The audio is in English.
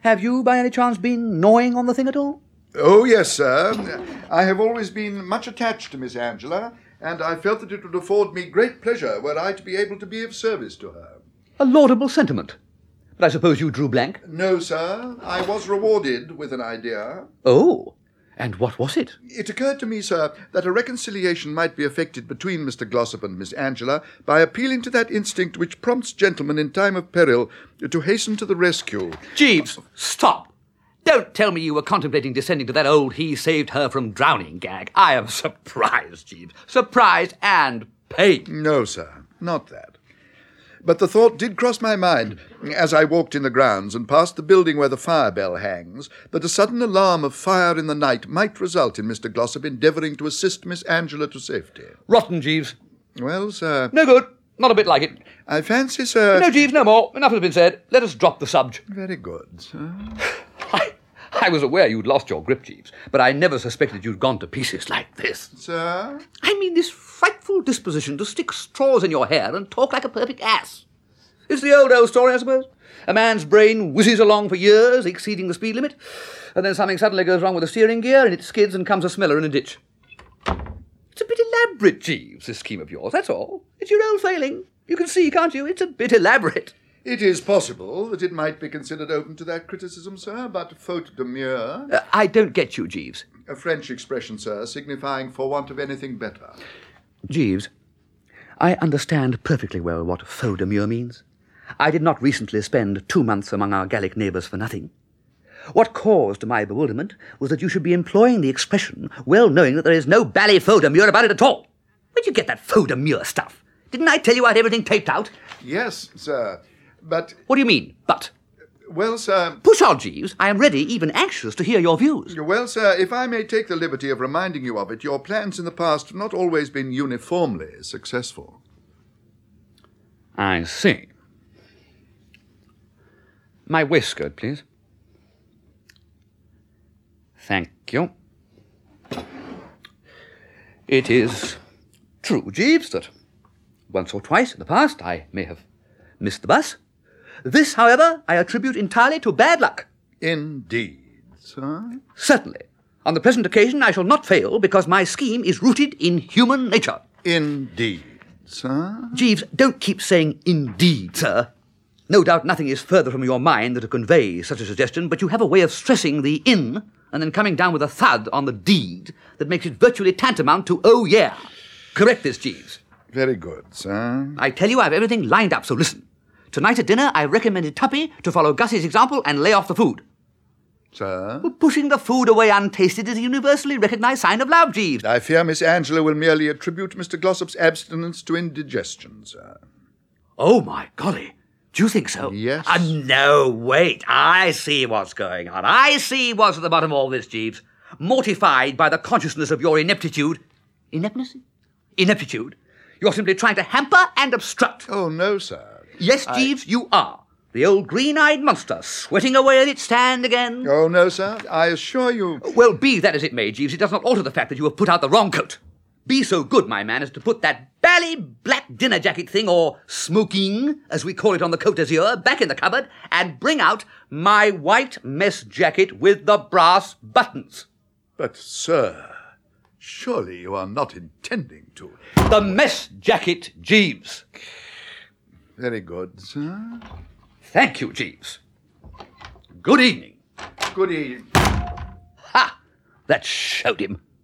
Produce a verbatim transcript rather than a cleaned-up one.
Have you, by any chance, been gnawing on the thing at all? Oh, yes, sir. I have always been much attached to Miss Angela, and I felt that it would afford me great pleasure were I to be able to be of service to her. A laudable sentiment. But I suppose you drew blank? No, sir. I was rewarded with an idea. Oh, and what was it? It occurred to me, sir, that a reconciliation might be effected between Mister Glossop and Miss Angela by appealing to that instinct which prompts gentlemen in time of peril to hasten to the rescue. Jeeves, stop! Don't tell me you were contemplating descending to that old he-saved-her-from-drowning gag. I am surprised, Jeeves. Surprised and pained. No, sir, not that. But the thought did cross my mind as I walked in the grounds and passed the building where the fire bell hangs, that a sudden alarm of fire in the night might result in Mister Glossop endeavouring to assist Miss Angela to safety. Rotten, Jeeves. Well, sir... No good. Not a bit like it. I fancy, sir... No, Jeeves, no more. Enough has been said. Let us drop the subject. Very good, sir. I, I was aware you'd lost your grip, Jeeves, but I never suspected you'd gone to pieces like this. Sir? I mean this frightful disposition to stick straws in your hair and talk like a perfect ass. It's the old, old story, I suppose. A man's brain whizzes along for years, exceeding the speed limit, and then something suddenly goes wrong with the steering gear and it skids and comes a smeller in a ditch. It's a bit elaborate, Jeeves, this scheme of yours, that's all. It's your old failing. You can see, can't you? It's a bit elaborate. It is possible that it might be considered open to that criticism, sir, but faute de mieux... Uh, I don't get you, Jeeves. A French expression, sir, signifying for want of anything better. Jeeves, I understand perfectly well what faute de mieux means. I did not recently spend two months among our Gallic neighbours for nothing. What caused my bewilderment was that you should be employing the expression, well knowing that there is no bally faute de mieux about it at all. Where'd you get that faute de mieux stuff? Didn't I tell you I had everything taped out? Yes, sir, but... What do you mean, but? Well, sir... Push on, Jeeves. I am ready, even anxious, to hear your views. Well, sir, if I may take the liberty of reminding you of it, your plans in the past have not always been uniformly successful. I see. My waistcoat, please. Thank you. It is true, Jeeves, that once or twice in the past I may have missed the bus. This, however, I attribute entirely to bad luck. Indeed, sir? Certainly. On the present occasion I shall not fail because my scheme is rooted in human nature. Indeed, sir? Jeeves, don't keep saying indeed, sir. No doubt nothing is further from your mind than to convey such a suggestion, but you have a way of stressing the in and then coming down with a thud on the deed that makes it virtually tantamount to oh yeah. Correct this, Jeeves. Very good, sir. I tell you I've everything lined up, so listen. Tonight at dinner I recommended Tuppy to follow Gussie's example and lay off the food. Sir? Well, pushing the food away untasted is a universally recognised sign of love, Jeeves. I fear Miss Angela will merely attribute Mister Glossop's abstinence to indigestion, sir. Oh, my golly. Do you think so? Yes. Uh, no, wait. I see what's going on. I see what's at the bottom of all this, Jeeves. Mortified by the consciousness of your ineptitude. Ineptness? Ineptitude. You're simply trying to hamper and obstruct. Oh, no, sir. Yes, I... Jeeves, you are. The old green-eyed monster, sweating away at its stand again. Oh, no, sir. I assure you... Well, be that as it may, Jeeves, it does not alter the fact that you have put out the wrong coat. Be so good, my man, as to put that bally black dinner jacket thing, or smoking, as we call it on the Côte d'Azur, back in the cupboard, and bring out my white mess jacket with the brass buttons. But, sir, surely you are not intending to... The mess jacket, Jeeves. Very good, sir. Thank you, Jeeves. Good evening. Good evening. Ha! That showed him.